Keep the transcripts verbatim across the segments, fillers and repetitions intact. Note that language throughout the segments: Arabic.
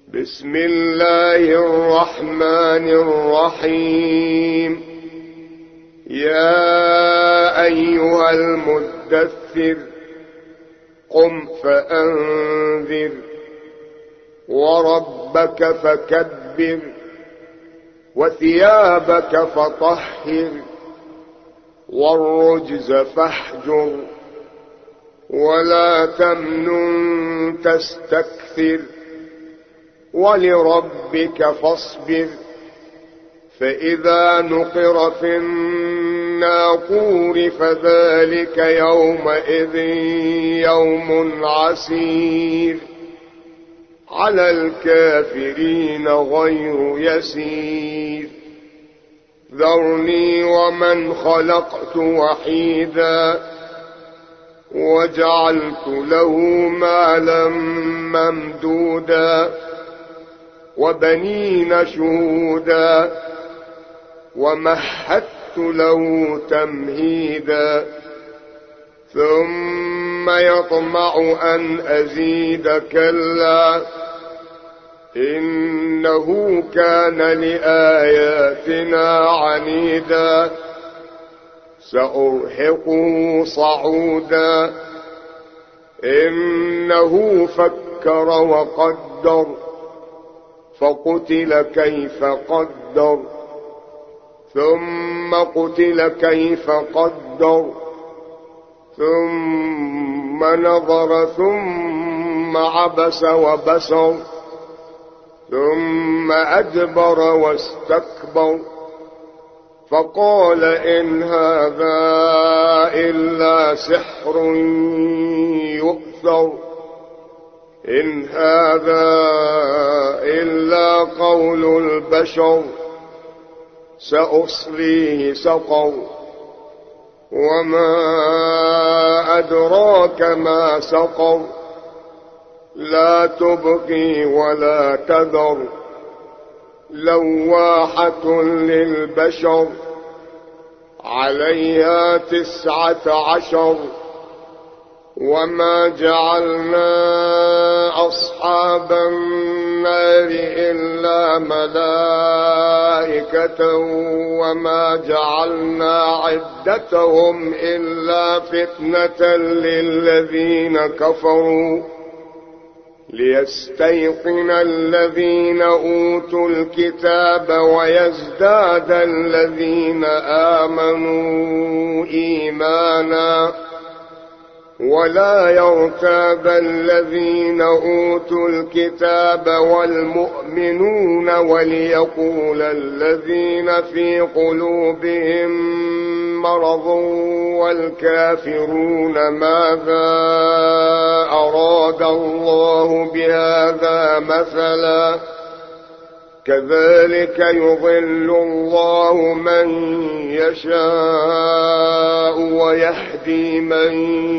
بسم الله الرحمن الرحيم. يا أيها المدثر قم فأنذر وربك فكبر وثيابك فطهر والرجز فاهجر ولا تمنن تستكثر ولربك فاصبر. فإذا نقر في الناقور فذلك يومئذ يوم عسير على الكافرين غير يسير. ذرني ومن خلقت وحيدا وجعلت له مالا ممدودا وبنين شهودا ومهدت له تمهيدا ثم يطمع أن أزيد كلا إنه كان لآياتنا عنيدا سأرهقه صعودا إنه فكر وقدر فقتل كيف قدر ثم قتل كيف قدر ثم نظر ثم عبس وبسر ثم أدبر واستكبر فقال إن هذا إلا سحر يؤثر إن هذا إلا قول البشر سأصليه سقر وما أدراك ما سقر لا تبقي ولا تذر لواحة للبشر عليها تسعة عشر. وما جعلنا أصحاب النار إلا ملائكة وما جعلنا عدتهم إلا فتنة للذين كفروا ليستيقن الذين أوتوا الكتاب ويزداد الذين آمنوا إيمانا ولا يرتاب الذين أوتوا الكتاب والمؤمنون وليقول الذين في قلوبهم مرض والكافرون ماذا أراد الله بهذا مثلا كذلك يضل الله من يشاء ويهدي من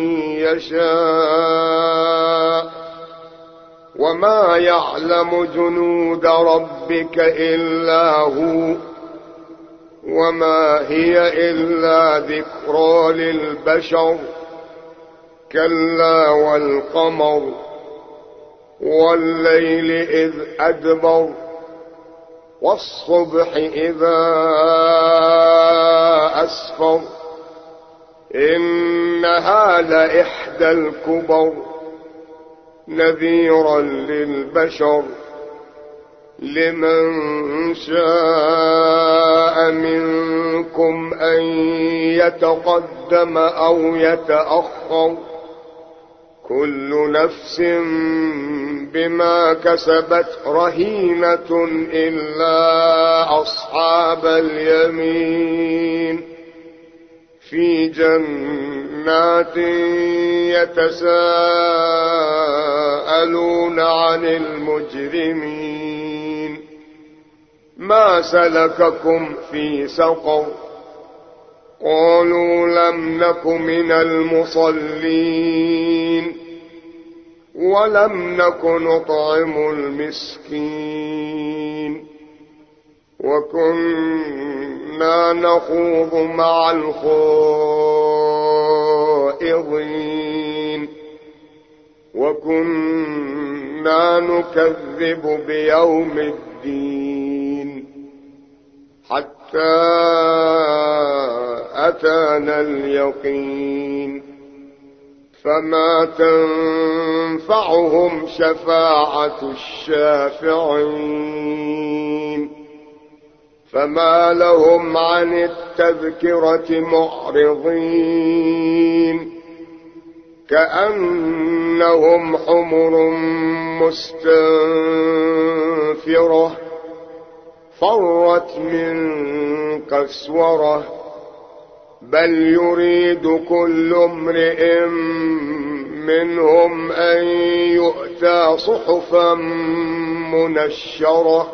يشاء وما يعلم جنود ربك إلا هو وما هي إلا ذكرى للبشر كلا والقمر والليل إذ أدبر والصبح إذا أسفر إنها لإحدى الكبر نذيرا للبشر لمن شاء منكم أن يتقدم أو يتأخر كل نفس بما كسبت رهينة إلا أصحاب اليمين في جنات يتساءلون عن المجرمين ما سلككم في سقر قالوا لم نك من المصلين ولم نك نطعم المسكين وكنا نخوض مع الخائضين وكنا كنا نكذب بيوم الدين حتى أتانا اليقين فما تنفعهم شفاعة الشافعين فما لهم عن التذكرة معرضين كأنهم حمر مستنفرة فرت من قسورة بل يريد كل امرئ منهم أن يؤتى صحفا منشرة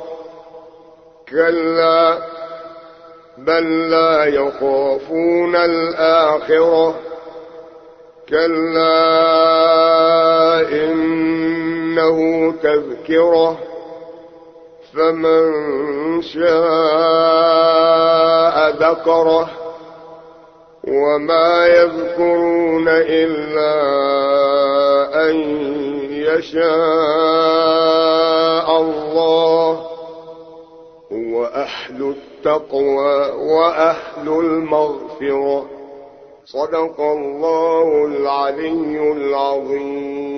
كلا بل لا يخافون الآخرة كلا إنه تذكرة فمن شاء ذكره وما يذكرون إلا أن يشاء الله هو أهل التقوى وأهل المغفرة صدق الله العلي العظيم.